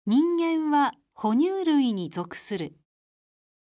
人間は哺乳類に属する。